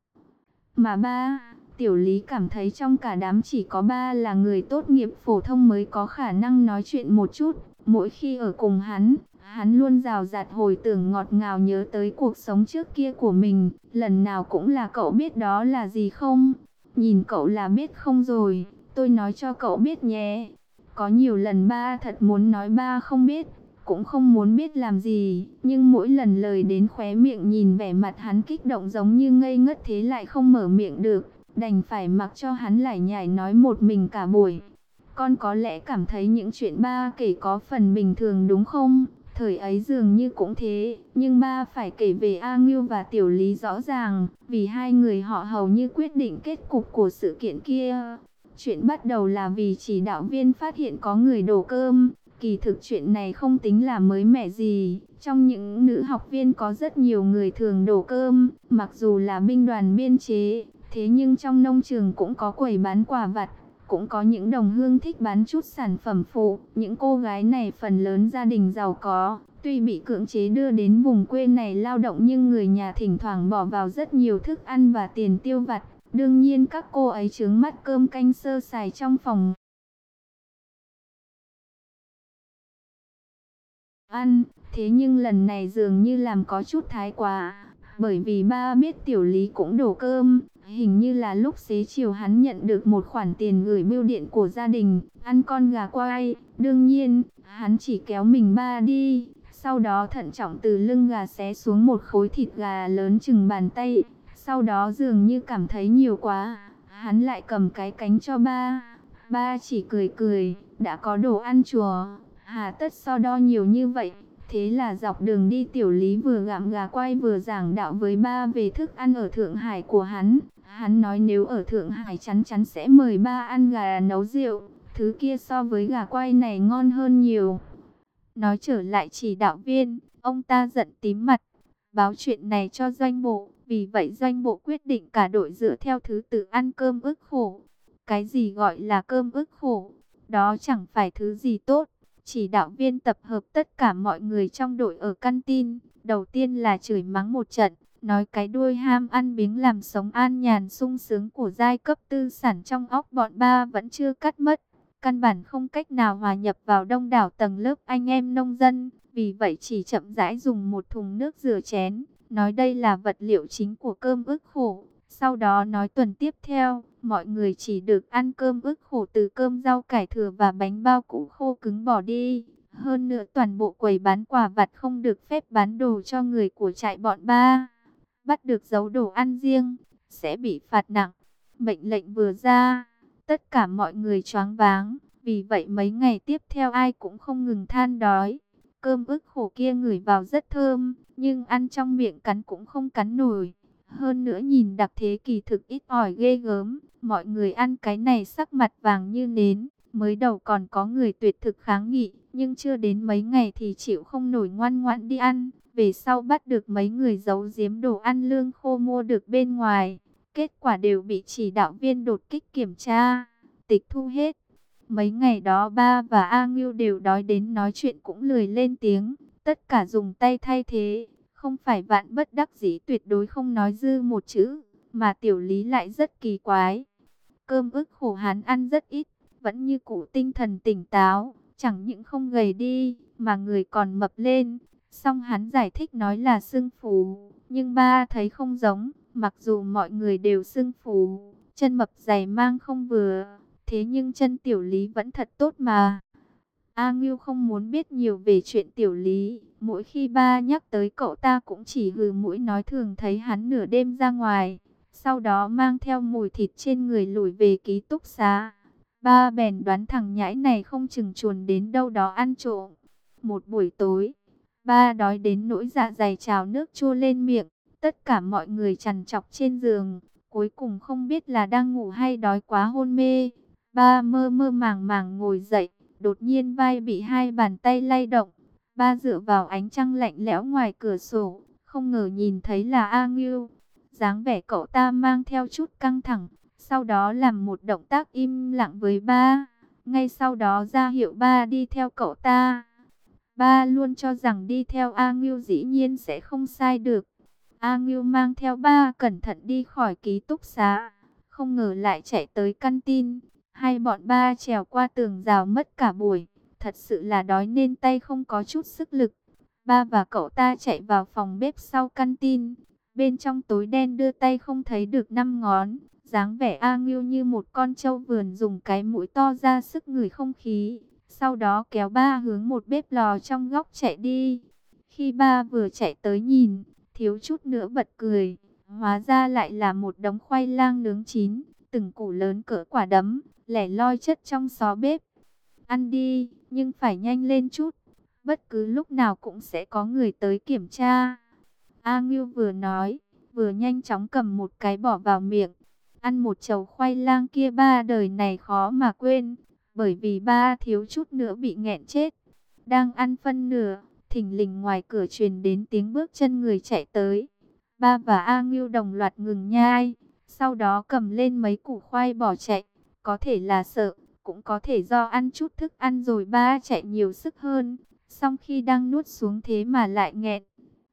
Mà ba, Tiểu Lý cảm thấy trong cả đám chỉ có ba là người tốt nghiệp phổ thông mới có khả năng nói chuyện một chút. Mỗi khi ở cùng hắn luôn rào rạt hồi tưởng ngọt ngào nhớ tới cuộc sống trước kia của mình. Lần nào cũng là cậu biết đó là gì không? Nhìn cậu là biết không rồi, tôi nói cho cậu biết nhé. Có nhiều lần ba thật muốn nói ba không biết, cũng không muốn biết làm gì, nhưng mỗi lần lời đến khóe miệng nhìn vẻ mặt hắn kích động giống như ngây ngất thế lại không mở miệng được, đành phải mặc cho hắn lải nhải nói một mình cả buổi. Con có lẽ cảm thấy những chuyện ba kể có phần bình thường đúng không? Thời ấy dường như cũng thế, nhưng ba phải kể về A Ngưu và Tiểu Lý rõ ràng, vì hai người họ hầu như quyết định kết cục của sự kiện kia. Chuyện bắt đầu là vì chỉ đạo viên phát hiện có người đổ cơm. Kỳ thực chuyện này không tính là mới mẻ gì. Trong những nữ học viên có rất nhiều người thường đổ cơm, mặc dù là binh đoàn biên chế. Thế nhưng trong nông trường cũng có quầy bán quà vặt, cũng có những đồng hương thích bán chút sản phẩm phụ. Những cô gái này phần lớn gia đình giàu có, tuy bị cưỡng chế đưa đến vùng quê này lao động nhưng người nhà thỉnh thoảng bỏ vào rất nhiều thức ăn và tiền tiêu vặt. Đương nhiên các cô ấy trướng mắt cơm canh sơ sài trong phòng ăn. Thế nhưng lần này dường như làm có chút thái quá, bởi vì ba biết Tiểu Lý cũng đổ cơm. Hình như là lúc xế chiều hắn nhận được một khoản tiền gửi bưu điện của gia đình, ăn con gà quay. Đương nhiên, hắn chỉ kéo mình ba đi, sau đó thận trọng từ lưng gà xé xuống một khối thịt gà lớn chừng bàn tay. Sau đó dường như cảm thấy nhiều quá, Hắn lại cầm cái cánh cho ba. Ba chỉ cười cười, đã có đồ ăn chùa, hà tất so đo nhiều như vậy. Thế là dọc đường đi Tiểu Lý vừa gặm gà quay vừa giảng đạo với ba về thức ăn ở Thượng Hải của hắn. Hắn nói nếu ở Thượng Hải chắn chắn sẽ mời ba ăn gà nấu rượu. Thứ kia so với gà quay này ngon hơn nhiều. Nói trở lại chỉ đạo viên, ông ta giận tím mặt, báo chuyện này cho doanh bộ. Vì vậy doanh bộ quyết định cả đội dựa theo thứ tự ăn cơm ức khổ. Cái gì gọi là cơm ức khổ? Đó chẳng phải thứ gì tốt. Chỉ đạo viên tập hợp tất cả mọi người trong đội ở căn tin. Đầu tiên là chửi mắng một trận, nói cái đuôi ham ăn biếng làm sống an nhàn sung sướng của giai cấp tư sản trong óc bọn ba vẫn chưa cắt mất. Căn bản không cách nào hòa nhập vào đông đảo tầng lớp anh em nông dân. Vì vậy chỉ chậm rãi dùng một thùng nước rửa chén, nói đây là vật liệu chính của cơm ức khổ. Sau đó nói tuần tiếp theo, mọi người chỉ được ăn cơm ức khổ từ cơm rau cải thừa và bánh bao củ khô cứng bỏ đi. Hơn nữa toàn bộ quầy bán quà vặt không được phép bán đồ cho người của trại bọn ba. Bắt được giấu đồ ăn riêng, sẽ bị phạt nặng. Mệnh lệnh vừa ra, tất cả mọi người choáng váng. Vì vậy mấy ngày tiếp theo ai cũng không ngừng than đói. Cơm ức khổ kia ngửi vào rất thơm, nhưng ăn trong miệng cắn cũng không cắn nổi. Hơn nữa nhìn đặc thế kỳ thực ít ỏi ghê gớm. Mọi người ăn cái này sắc mặt vàng như nến. Mới đầu còn có người tuyệt thực kháng nghị, nhưng chưa đến mấy ngày thì chịu không nổi ngoan ngoãn đi ăn. Về sau bắt được mấy người giấu giếm đồ ăn lương khô mua được bên ngoài. Kết quả đều bị chỉ đạo viên đột kích kiểm tra, tịch thu hết. Mấy ngày đó ba và A Ngưu đều đói đến nói chuyện cũng lười lên tiếng. Tất cả dùng tay thay thế. Không phải vạn bất đắc dĩ tuyệt đối không nói dư một chữ. Mà Tiểu Lý lại rất kỳ quái. Cơm ức khổ hắn ăn rất ít, vẫn như cũ tinh thần tỉnh táo. Chẳng những không gầy đi, mà người còn mập lên. Xong hắn giải thích nói là xưng phù. Nhưng ba thấy không giống. Mặc dù mọi người đều xưng phù, chân mập dày mang không vừa. Thế nhưng chân Tiểu Lý vẫn thật tốt mà. A Ngưu không muốn biết nhiều về chuyện Tiểu Lý. Mỗi khi ba nhắc tới cậu ta cũng chỉ hừ mũi nói thường thấy hắn nửa đêm ra ngoài. Sau đó mang theo mùi thịt trên người lủi về ký túc xá. Ba bèn đoán thằng nhãi này không chừng chuồn đến đâu đó ăn trộm. Một buổi tối, ba đói đến nỗi dạ dày trào nước chua lên miệng. Tất cả mọi người trằn trọc trên giường. Cuối cùng không biết là đang ngủ hay đói quá hôn mê. Ba mơ mơ màng màng ngồi dậy. Đột nhiên vai bị hai bàn tay lay động. Ba dựa vào ánh trăng lạnh lẽo ngoài cửa sổ. Không ngờ nhìn thấy là A Ngưu. Dáng vẻ cậu ta mang theo chút căng thẳng. Sau đó làm một động tác im lặng với ba. Ngay sau đó ra hiệu ba đi theo cậu ta. Ba luôn cho rằng đi theo A Ngưu dĩ nhiên sẽ không sai được. A Ngưu mang theo ba cẩn thận đi khỏi ký túc xá. Không ngờ lại chạy tới căn tin. Hai bọn ba trèo qua tường rào mất cả buổi. Thật sự là đói nên tay không có chút sức lực. Ba và cậu ta chạy vào phòng bếp sau căn tin. Bên trong tối đen đưa tay không thấy được 5 ngón. Dáng vẻ A Ngưu như một con trâu vườn dùng cái mũi to ra sức ngửi không khí. Sau đó kéo ba hướng một bếp lò trong góc chạy đi. Khi ba vừa chạy tới nhìn, thiếu chút nữa bật cười. Hóa ra lại là một đống khoai lang nướng chín, từng củ lớn cỡ quả đấm, lẻ loi chất trong xó bếp. Ăn đi, nhưng phải nhanh lên chút. Bất cứ lúc nào cũng sẽ có người tới kiểm tra. A Ngưu vừa nói, vừa nhanh chóng cầm một cái bỏ vào miệng. Ăn một chầu khoai lang kia ba đời này khó mà quên. Bởi vì ba thiếu chút nữa bị nghẹn chết. Đang ăn phân nửa, thình lình ngoài cửa truyền đến tiếng bước chân người chạy tới. Ba và A Ngưu đồng loạt ngừng nhai. Sau đó cầm lên mấy củ khoai bỏ chạy. Có thể là sợ, cũng có thể do ăn chút thức ăn rồi ba chạy nhiều sức hơn. Xong khi đang nuốt xuống thế mà lại nghẹn.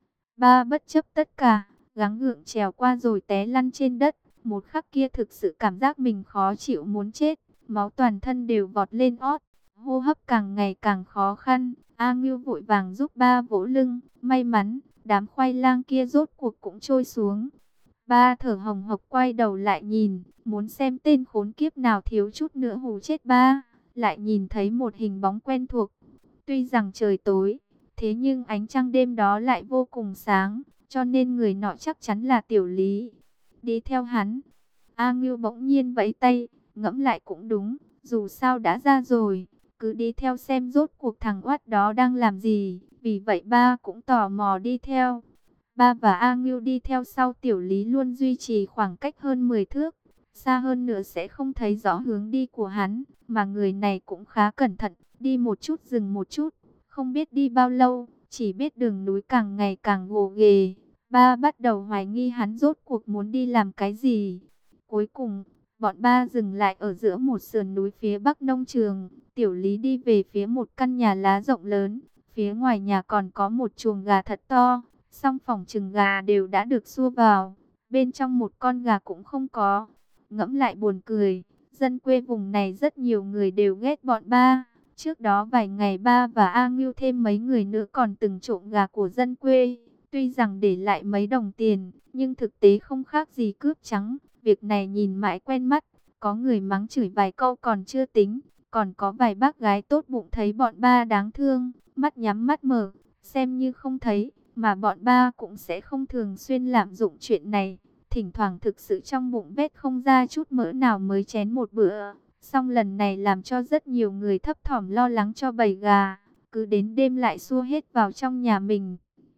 Ba bất chấp tất cả, gắng gượng trèo qua rồi té lăn trên đất. Một khắc kia thực sự cảm giác mình khó chịu muốn chết. Máu toàn thân đều vọt lên ót. Hô hấp càng ngày càng khó khăn. A Ngưu vội vàng giúp ba vỗ lưng. May mắn, đám khoai lang kia rốt cuộc cũng trôi xuống. Ba thở hồng hộc quay đầu lại nhìn. Muốn xem tên khốn kiếp nào thiếu chút nữa hù chết ba. Lại nhìn thấy một hình bóng quen thuộc. Tuy rằng trời tối, thế nhưng ánh trăng đêm đó lại vô cùng sáng. Cho nên người nọ chắc chắn là Tiểu Lý. Đi theo hắn. A Ngưu bỗng nhiên vẫy tay, ngẫm lại cũng đúng, dù sao đã ra rồi, cứ đi theo xem rốt cuộc thằng oát đó đang làm gì. Vì vậy ba cũng tò mò đi theo. Ba và A Ngưu đi theo sau Tiểu Lý luôn duy trì khoảng cách hơn 10 thước. Xa hơn nữa sẽ không thấy rõ hướng đi của hắn, mà người này cũng khá cẩn thận, đi một chút dừng một chút. Không biết đi bao lâu, chỉ biết đường núi càng ngày càng gồ ghề. Ba bắt đầu hoài nghi hắn rốt cuộc muốn đi làm cái gì. Cuối cùng, bọn ba dừng lại ở giữa một sườn núi phía bắc nông trường. Tiểu Lý đi về phía một căn nhà lá rộng lớn. Phía ngoài nhà còn có một chuồng gà thật to. Song phòng trừng gà đều đã được xua vào. Bên trong một con gà cũng không có. Ngẫm lại buồn cười. Dân quê vùng này rất nhiều người đều ghét bọn ba. Trước đó vài ngày ba và A Ngưu thêm mấy người nữa còn từng trộm gà của dân quê. Tuy rằng để lại mấy đồng tiền, nhưng thực tế không khác gì cướp trắng. Việc này nhìn mãi quen mắt. Có người mắng chửi vài câu còn chưa tính. Còn có vài bác gái tốt bụng thấy bọn ba đáng thương. Mắt nhắm mắt mở, xem như không thấy. Mà bọn ba cũng sẽ không thường xuyên lạm dụng chuyện này. Thỉnh thoảng thực sự trong bụng vết không ra chút mỡ nào mới chén một bữa. Xong lần này làm cho rất nhiều người thấp thỏm lo lắng cho bầy gà. Cứ đến đêm lại xua hết vào trong nhà mình.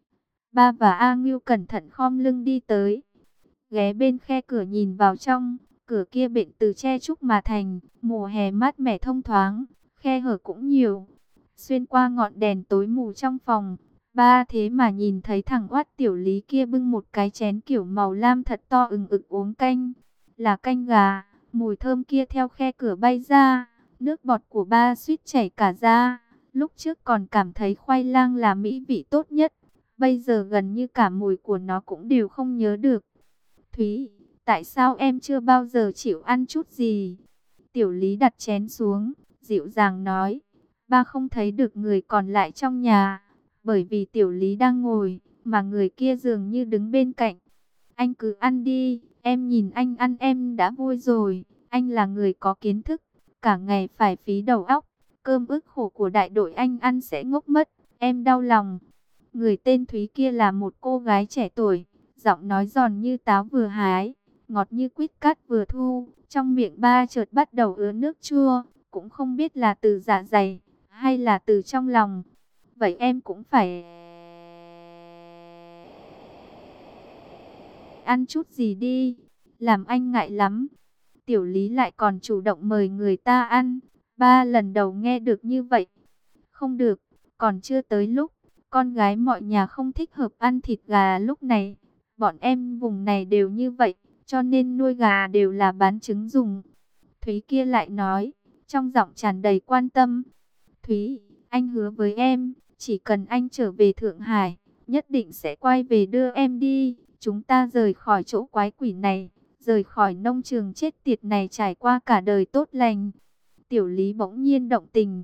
Ba và A Ngưu cẩn thận khom lưng đi tới. Ghé bên khe cửa nhìn vào trong. Cửa kia bện từ tre trúc mà thành. Mùa hè mát mẻ thông thoáng. Khe hở cũng nhiều. Xuyên qua ngọn đèn tối mù trong phòng. Ba thế mà nhìn thấy thằng oát Tiểu Lý kia bưng một cái chén kiểu màu lam thật to ừng ực uống canh. Là canh gà. Mùi thơm kia theo khe cửa bay ra. Nước bọt của ba suýt chảy cả ra. Lúc trước còn cảm thấy khoai lang là mỹ vị tốt nhất. Bây giờ gần như cả mùi của nó cũng đều không nhớ được. Thúy, tại sao em chưa bao giờ chịu ăn chút gì? Tiểu Lý đặt chén xuống, dịu dàng nói. Ba không thấy được người còn lại trong nhà. Bởi vì Tiểu Lý đang ngồi, mà người kia dường như đứng bên cạnh. Anh cứ ăn đi, em nhìn anh ăn em đã vui rồi. Anh là người có kiến thức, cả ngày phải phí đầu óc. Cơm ức khổ của đại đội anh ăn sẽ ngốc mất, em đau lòng. Người tên Thúy kia là một cô gái trẻ tuổi, giọng nói giòn như táo vừa hái, ngọt như quýt cát vừa thu. Trong miệng ba chợt bắt đầu ứa nước chua, cũng không biết là từ dạ dày hay là từ trong lòng. Vậy em cũng phải ăn chút gì đi, làm anh ngại lắm. Tiểu Lý lại còn chủ động mời người ta ăn. Ba lần đầu nghe được như vậy. Không được, còn chưa tới lúc. Con gái mọi nhà không thích hợp ăn thịt gà lúc này. Bọn em vùng này đều như vậy, cho nên nuôi gà đều là bán trứng dùng. Thúy kia lại nói, trong giọng tràn đầy quan tâm. Thúy, anh hứa với em, chỉ cần anh trở về Thượng Hải, nhất định sẽ quay về đưa em đi. Chúng ta rời khỏi chỗ quái quỷ này, rời khỏi nông trường chết tiệt này, trải qua cả đời tốt lành. Tiểu Lý bỗng nhiên động tình.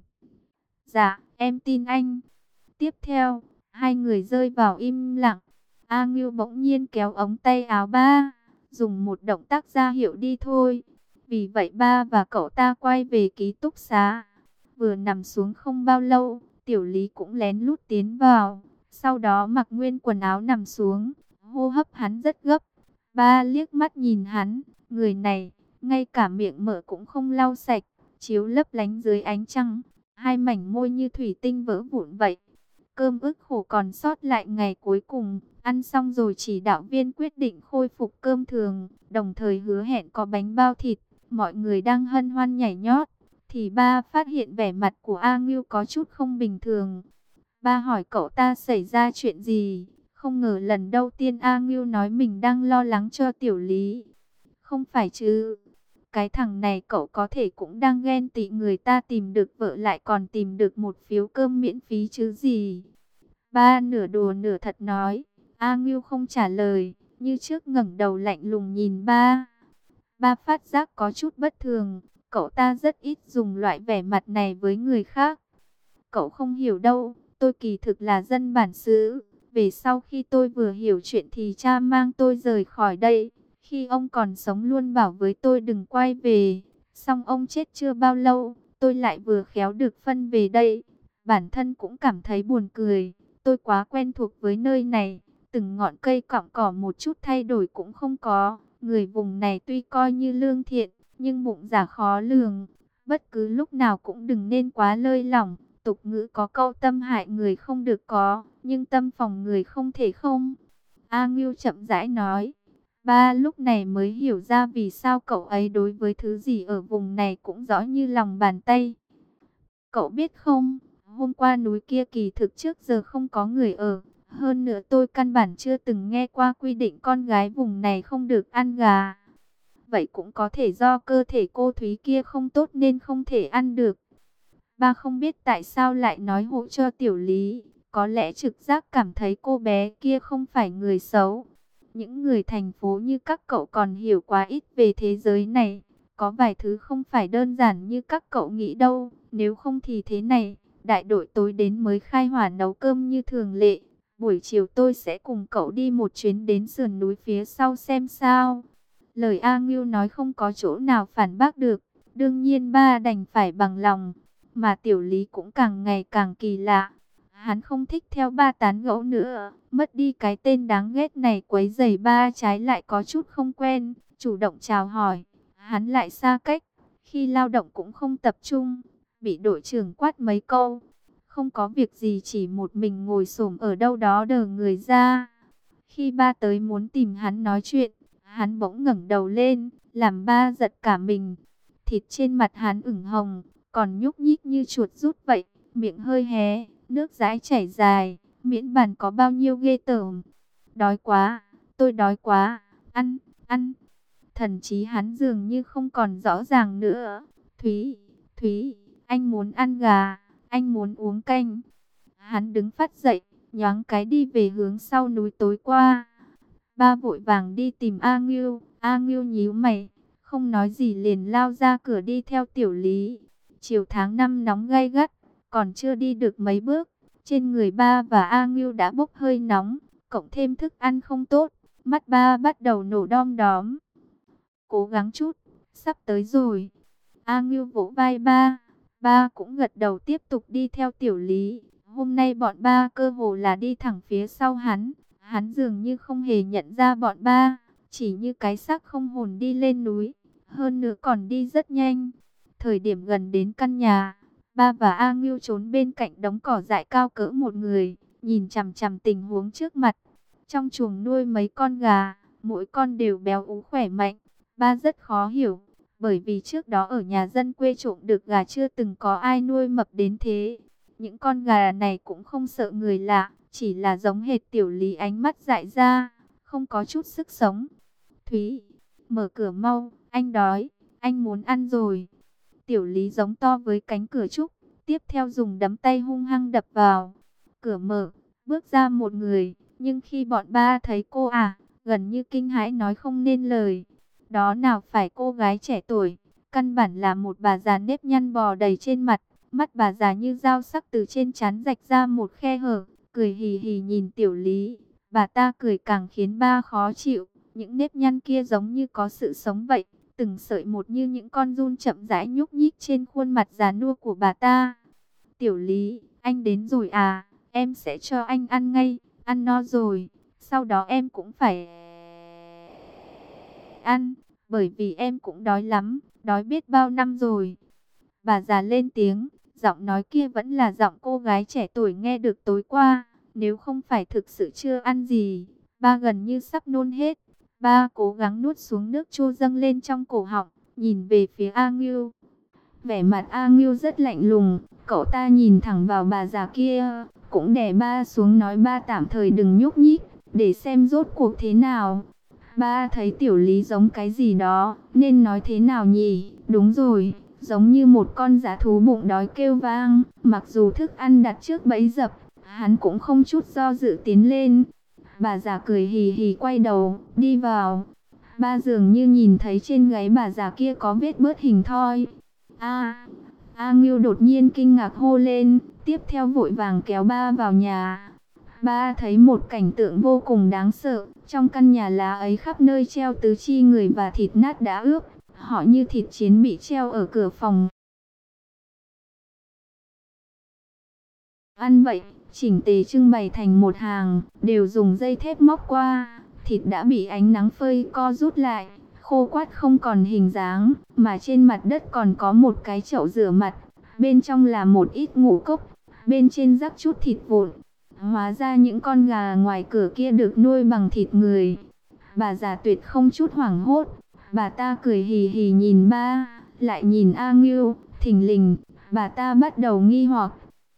Dạ, em tin anh. Tiếp theo, hai người rơi vào im lặng. A Ngưu bỗng nhiên kéo ống tay áo ba, dùng một động tác ra hiệu đi thôi. Vì vậy ba và cậu ta quay về ký túc xá. Vừa nằm xuống không bao lâu, Tiểu Lý cũng lén lút tiến vào. Sau đó mặc nguyên quần áo nằm xuống, hô hấp hắn rất gấp. Ba liếc mắt nhìn hắn, người này, ngay cả miệng mở cũng không lau sạch, chiếu lấp lánh dưới ánh trăng. Hai mảnh môi như thủy tinh vỡ vụn vậy. Cơm ức khổ còn sót lại ngày cuối cùng, ăn xong rồi chỉ đạo viên quyết định khôi phục cơm thường, đồng thời hứa hẹn có bánh bao thịt. Mọi người đang hân hoan nhảy nhót, thì ba phát hiện vẻ mặt của A Ngưu có chút không bình thường. Ba hỏi cậu ta xảy ra chuyện gì, không ngờ lần đầu tiên A Ngưu nói mình đang lo lắng cho Tiểu Lý. Không phải chứ, cái thằng này cậu có thể cũng đang ghen tị người ta tìm được vợ lại còn tìm được một phiếu cơm miễn phí chứ gì. Ba nửa đùa nửa thật nói. A Ngưu không trả lời, như trước ngẩng đầu lạnh lùng nhìn ba. Ba phát giác có chút bất thường, cậu ta rất ít dùng loại vẻ mặt này với người khác. Cậu không hiểu đâu, tôi kỳ thực là dân bản xứ. Về sau khi tôi vừa hiểu chuyện thì cha mang tôi rời khỏi đây. Khi ông còn sống luôn bảo với tôi đừng quay về. Xong ông chết chưa bao lâu, tôi lại vừa khéo được phân về đây. Bản thân cũng cảm thấy buồn cười. Tôi quá quen thuộc với nơi này. Từng ngọn cây cọng cỏ một chút thay đổi cũng không có. Người vùng này tuy coi như lương thiện, nhưng bụng dạ khó lường. Bất cứ lúc nào cũng đừng nên quá lơi lỏng. Tục ngữ có câu tâm hại người không được có, nhưng tâm phòng người không thể không. A Ngưu chậm rãi nói. Ba lúc này mới hiểu ra vì sao cậu ấy đối với thứ gì ở vùng này cũng rõ như lòng bàn tay. Cậu biết không, hôm qua núi kia kỳ thực trước giờ không có người ở. Hơn nữa tôi căn bản chưa từng nghe qua quy định con gái vùng này không được ăn gà. Vậy cũng có thể do cơ thể cô Thúy kia không tốt nên không thể ăn được. Ba không biết tại sao lại nói hộ cho Tiểu Lý. Có lẽ trực giác cảm thấy cô bé kia không phải người xấu. Những người thành phố như các cậu còn hiểu quá ít về thế giới này. Có vài thứ không phải đơn giản như các cậu nghĩ đâu. Nếu không thì thế này, đại đội tối đến mới khai hỏa nấu cơm như thường lệ. Buổi chiều tôi sẽ cùng cậu đi một chuyến đến sườn núi phía sau xem sao. Lời A Ngưu nói không có chỗ nào phản bác được. Đương nhiên ba đành phải bằng lòng. Mà Tiểu Lý cũng càng ngày càng kỳ lạ. Hắn không thích theo ba tán gẫu nữa. Mất đi cái tên đáng ghét này quấy rầy ba trái lại có chút không quen. Chủ động chào hỏi. Hắn lại xa cách. Khi lao động cũng không tập trung. Bị đội trưởng quát mấy câu. Không có việc gì chỉ một mình ngồi xổm ở đâu đó đờ người ra. Khi ba tới muốn tìm hắn nói chuyện. Hắn bỗng ngẩng đầu lên. Làm ba giật cả mình. Thịt trên mặt hắn ửng hồng. Còn nhúc nhích như chuột rút vậy. Miệng hơi hé. Nước dãi chảy dài. Miễn bàn có bao nhiêu ghê tởm. Đói quá. Tôi đói quá. Ăn, ăn. Thần trí hắn dường như không còn rõ ràng nữa. Thúy, Thúy, anh muốn ăn gà. Anh muốn uống canh. Hắn đứng phát dậy. Nhoáng cái đi về hướng sau núi tối qua. Ba vội vàng đi tìm A Ngưu. A Ngưu nhíu mày. Không nói gì liền lao ra cửa đi theo Tiểu Lý. Chiều tháng 5 nóng gay gắt. Còn chưa đi được mấy bước. Trên người ba và A Ngưu đã bốc hơi nóng. Cộng thêm thức ăn không tốt. Mắt ba bắt đầu nổ đom đóm. Cố gắng chút. Sắp tới rồi. A Ngưu vỗ vai ba. Ba cũng gật đầu tiếp tục đi theo Tiểu Lý. Hôm nay bọn ba cơ hồ là đi thẳng phía sau hắn. Hắn dường như không hề nhận ra bọn ba. Chỉ như cái xác không hồn đi lên núi. Hơn nữa còn đi rất nhanh. Thời điểm gần đến căn nhà, ba và A Ngưu trốn bên cạnh đống cỏ dại cao cỡ một người. Nhìn chằm chằm tình huống trước mặt. Trong chuồng nuôi mấy con gà. Mỗi con đều béo ú khỏe mạnh. Ba rất khó hiểu. Bởi vì trước đó ở nhà dân quê trộm được gà chưa từng có ai nuôi mập đến thế. Những con gà này cũng không sợ người lạ. Chỉ là giống hệt Tiểu Lý ánh mắt dại ra. Không có chút sức sống. Thúy, mở cửa mau, anh đói, anh muốn ăn rồi. Tiểu Lý giống to với cánh cửa trúc. Tiếp theo dùng đấm tay hung hăng đập vào. Cửa mở, bước ra một người. Nhưng khi bọn ba thấy cô gần như kinh hãi nói không nên lời. Đó nào phải cô gái trẻ tuổi, căn bản là một bà già nếp nhăn bò đầy trên mặt. Mắt bà già như dao sắc từ trên trán rạch ra một khe hở, cười hì hì nhìn Tiểu Lý. Bà ta cười càng khiến ba khó chịu, những nếp nhăn kia giống như có sự sống vậy, từng sợi một như những con giun chậm rãi nhúc nhích trên khuôn mặt già nua của bà ta. Tiểu Lý, anh đến rồi à, em sẽ cho anh ăn ngay, ăn no rồi, sau đó em cũng phải ăn, bởi vì em cũng đói lắm, đói biết bao năm rồi. Bà già lên tiếng, giọng nói kia vẫn là giọng cô gái trẻ tuổi nghe được tối qua. Nếu không phải thực sự chưa ăn gì, ba gần như sắp nôn hết. Ba cố gắng nuốt xuống nước chua dâng lên trong cổ họng, nhìn về phía A Ngưu. Vẻ mặt A Ngưu rất lạnh lùng, cậu ta nhìn thẳng vào bà già kia, cũng đè ba xuống nói ba tạm thời đừng nhúc nhích, để xem rốt cuộc thế nào. Ba thấy Tiểu Lý giống cái gì đó, nên nói thế nào nhỉ? Đúng rồi, giống như một con dã thú bụng đói kêu vang, mặc dù thức ăn đặt trước bẫy dập, hắn cũng không chút do dự tiến lên. Bà già cười hì hì quay đầu, đi vào. Ba dường như nhìn thấy trên gáy bà già kia có vết bớt hình thoi. A Ngưu đột nhiên kinh ngạc hô lên, tiếp theo vội vàng kéo ba vào nhà. Ba thấy một cảnh tượng vô cùng đáng sợ, trong căn nhà lá ấy khắp nơi treo tứ chi người và thịt nát đã ướp, họ như thịt chiến bị treo ở cửa phòng. Ăn vậy, chỉnh tề trưng bày thành một hàng, đều dùng dây thép móc qua. thịt đã bị ánh nắng phơi co rút lại, khô quắt không còn hình dáng, mà trên mặt đất còn có một cái chậu rửa mặt, bên trong là một ít ngũ cốc, bên trên rắc chút thịt vụn. Hóa ra những con gà ngoài cửa kia được nuôi bằng thịt người. Bà già Tuyệt không chút hoảng hốt, bà ta cười hì hì nhìn ba, lại nhìn A Ngưu, thình lình, bà ta bắt đầu nghi hoặc.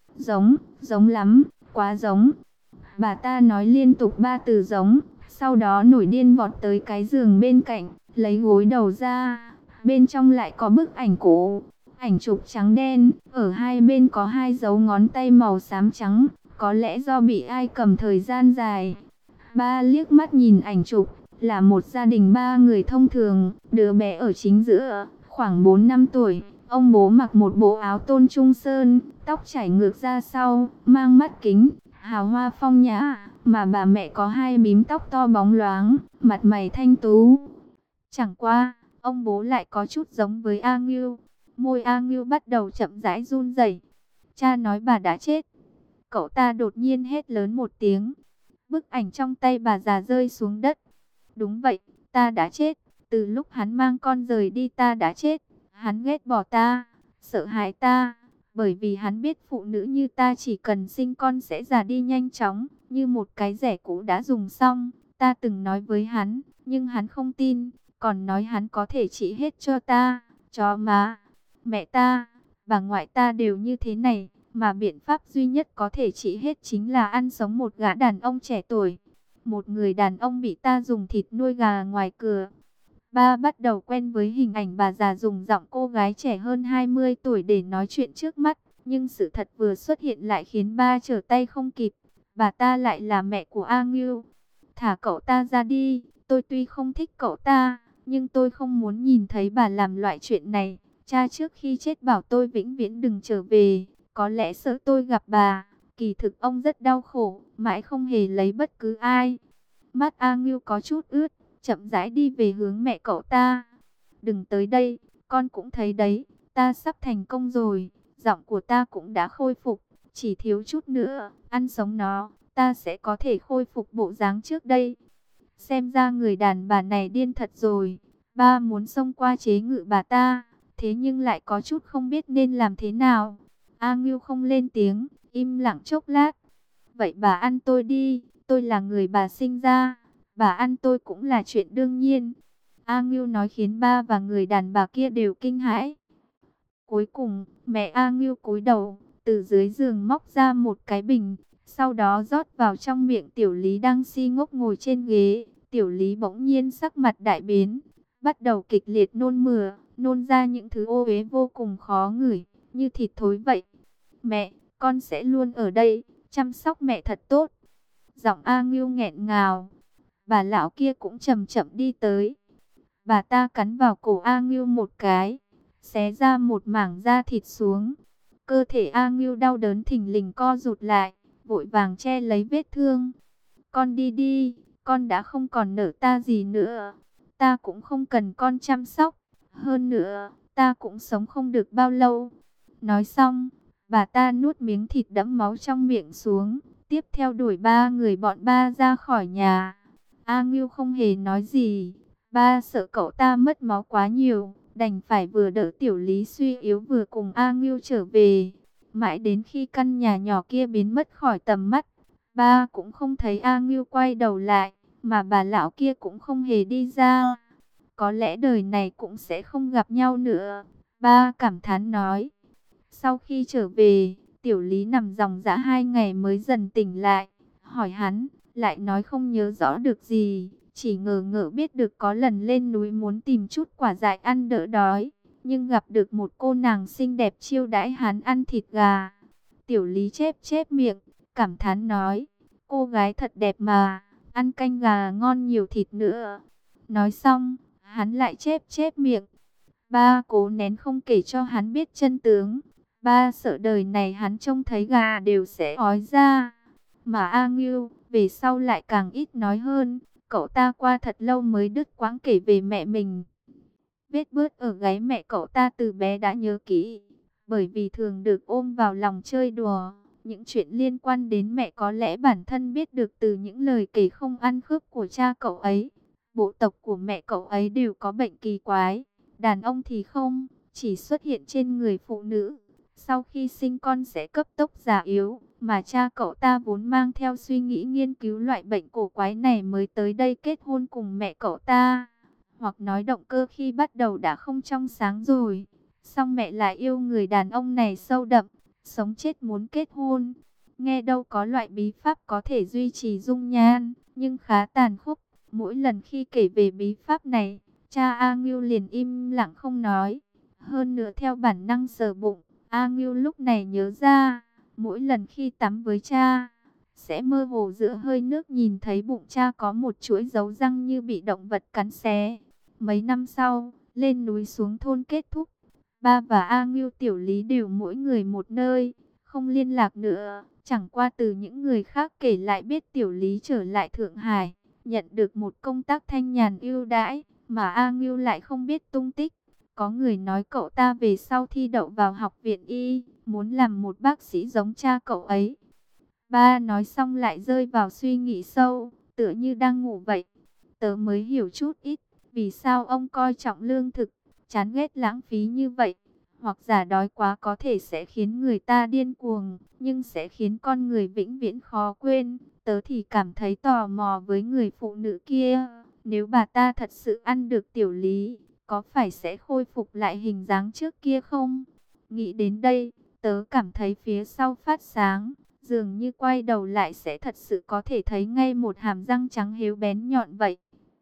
Giống lắm, quá giống. Bà ta nói liên tục 3 từ giống, sau đó nổi điên vọt tới cái giường bên cạnh, lấy gối đầu ra. Bên trong lại có bức ảnh cũ, ảnh chụp trắng đen, ở hai bên có 2 dấu ngón tay màu xám trắng, có lẽ do bị ai cầm thời gian dài. Ba liếc mắt nhìn ảnh chụp, là một gia đình 3 người thông thường, đứa bé ở chính giữa, khoảng 4 năm tuổi. Ông bố mặc một bộ áo tôn trung sơn, tóc chảy ngược ra sau, mang mắt kính, hào hoa phong nhã, mà bà mẹ có 2 bím tóc to bóng loáng, mặt mày thanh tú. Chẳng qua, ông bố lại có chút giống với A Ngưu. Môi A Ngưu bắt đầu chậm rãi run rẩy. Cha nói bà đã chết. Cậu ta đột nhiên hét lớn một tiếng. Bức ảnh trong tay bà già rơi xuống đất. Đúng vậy, ta đã chết. Từ lúc hắn mang con rời đi ta đã chết. Hắn ghét bỏ ta, sợ hãi ta. Bởi vì hắn biết phụ nữ như ta chỉ cần sinh con sẽ già đi nhanh chóng, như một cái rẻ cũ đã dùng xong. Ta từng nói với hắn, nhưng hắn không tin, còn nói hắn có thể trị hết cho ta. Chó má, mẹ ta, bà ngoại ta đều như thế này, mà biện pháp duy nhất có thể trị hết chính là ăn sống một gã đàn ông trẻ tuổi. Một người đàn ông bị ta dùng thịt nuôi gà ngoài cửa. Ba bắt đầu quen với hình ảnh bà già dùng giọng cô gái trẻ hơn 20 tuổi để nói chuyện trước mắt. Nhưng sự thật vừa xuất hiện lại khiến ba trở tay không kịp. Bà ta lại là mẹ của A Ngưu. Thả cậu ta ra đi, tôi tuy không thích cậu ta, nhưng tôi không muốn nhìn thấy bà làm loại chuyện này. Cha trước khi chết bảo tôi vĩnh viễn đừng trở về, có lẽ sợ tôi gặp bà. Kỳ thực ông rất đau khổ, mãi không hề lấy bất cứ ai. Mắt A Ngưu có chút ướt, chậm rãi đi về hướng mẹ cậu ta. Đừng tới đây, con cũng thấy đấy, ta sắp thành công rồi, giọng của ta cũng đã khôi phục, chỉ thiếu chút nữa, ăn sống nó, ta sẽ có thể khôi phục bộ dáng trước đây. Xem ra người đàn bà này điên thật rồi, ba muốn xông qua chế ngự bà ta, thế nhưng lại có chút không biết nên làm thế nào. A Ngưu không lên tiếng, im lặng chốc lát. Vậy bà ăn tôi đi, tôi là người bà sinh ra, bà ăn tôi cũng là chuyện đương nhiên. A Ngưu nói khiến ba và người đàn bà kia đều kinh hãi. Cuối cùng, mẹ A Ngưu cúi đầu, từ dưới giường móc ra một cái bình, sau đó rót vào trong miệng Tiểu Lý đang si ngốc ngồi trên ghế. Tiểu Lý bỗng nhiên sắc mặt đại biến, bắt đầu kịch liệt nôn mửa, nôn ra những thứ ô uế vô cùng khó ngửi, như thịt thối vậy. Mẹ, con sẽ luôn ở đây, chăm sóc mẹ thật tốt. Giọng A Ngưu nghẹn ngào. Bà lão kia cũng chậm chậm đi tới. Bà ta cắn vào cổ A Ngưu một cái, xé ra một mảng da thịt xuống. Cơ thể A Ngưu đau đớn thình lình co rụt lại, vội vàng che lấy vết thương. Con đi đi, con đã không còn nợ ta gì nữa. Ta cũng không cần con chăm sóc. Hơn nữa, ta cũng sống không được bao lâu. Nói xong, bà ta nuốt miếng thịt đẫm máu trong miệng xuống. Tiếp theo đuổi ba người bọn ba ra khỏi nhà. A Ngưu không hề nói gì. Ba sợ cậu ta mất máu quá nhiều, đành phải vừa đỡ Tiểu Lý suy yếu vừa cùng A Ngưu trở về. Mãi đến khi căn nhà nhỏ kia biến mất khỏi tầm mắt, ba cũng không thấy A Ngưu quay đầu lại, mà bà lão kia cũng không hề đi ra. Có lẽ đời này cũng sẽ không gặp nhau nữa, ba cảm thán nói. Sau khi trở về, Tiểu Lý nằm ròng rã 2 ngày mới dần tỉnh lại. Hỏi hắn, lại nói không nhớ rõ được gì, chỉ ngờ ngợ biết được có lần lên núi muốn tìm chút quả dại ăn đỡ đói, nhưng gặp được một cô nàng xinh đẹp chiêu đãi hắn ăn thịt gà. Tiểu Lý chép chép miệng, cảm thán nói, cô gái thật đẹp mà, ăn canh gà ngon nhiều thịt nữa. Nói xong, hắn lại chép chép miệng. Ba cố nén không kể cho hắn biết chân tướng. Ba sợ đời này hắn trông thấy gà đều sẽ ói ra. Mà A Ngưu, về sau lại càng ít nói hơn. Cậu ta qua thật lâu mới đứt quãng kể về mẹ mình. Vết bớt ở gáy mẹ cậu ta từ bé đã nhớ kỹ. Bởi vì thường được ôm vào lòng chơi đùa. Những chuyện liên quan đến mẹ có lẽ bản thân biết được từ những lời kể không ăn khớp của cha cậu ấy. Bộ tộc của mẹ cậu ấy đều có bệnh kỳ quái, đàn ông thì không, chỉ xuất hiện trên người phụ nữ. Sau khi sinh con sẽ cấp tốc già yếu, mà cha cậu ta vốn mang theo suy nghĩ nghiên cứu loại bệnh cổ quái này mới tới đây kết hôn cùng mẹ cậu ta. Hoặc nói động cơ khi bắt đầu đã không trong sáng rồi. Song mẹ lại yêu người đàn ông này sâu đậm, sống chết muốn kết hôn. Nghe đâu có loại bí pháp có thể duy trì dung nhan, nhưng khá tàn khốc. Mỗi lần khi kể về bí pháp này, cha A Ngưu liền im lặng không nói. Hơn nữa theo bản năng sờ bụng, A Ngưu lúc này nhớ ra, mỗi lần khi tắm với cha, sẽ mơ hồ giữa hơi nước nhìn thấy bụng cha có một chuỗi dấu răng như bị động vật cắn xé. Mấy năm sau, lên núi xuống thôn kết thúc, ba và A Ngưu Tiểu Lý đều mỗi người một nơi, không liên lạc nữa. Chẳng qua từ những người khác kể lại biết Tiểu Lý trở lại Thượng Hải, nhận được một công tác thanh nhàn ưu đãi, mà A Ngưu lại không biết tung tích. Có người nói cậu ta về sau thi đậu vào học viện y, muốn làm một bác sĩ giống cha cậu ấy. Ba nói xong lại rơi vào suy nghĩ sâu, tựa như đang ngủ vậy. Tớ mới hiểu chút ít, vì sao ông coi trọng lương thực, chán ghét lãng phí như vậy. Hoặc giả đói quá có thể sẽ khiến người ta điên cuồng, nhưng sẽ khiến con người vĩnh viễn khó quên. Tớ thì cảm thấy tò mò với người phụ nữ kia. Nếu bà ta thật sự ăn được Tiểu Lý, có phải sẽ khôi phục lại hình dáng trước kia không? Nghĩ đến đây, tớ cảm thấy phía sau phát sáng. Dường như quay đầu lại sẽ thật sự có thể thấy ngay một hàm răng trắng héo bén nhọn vậy.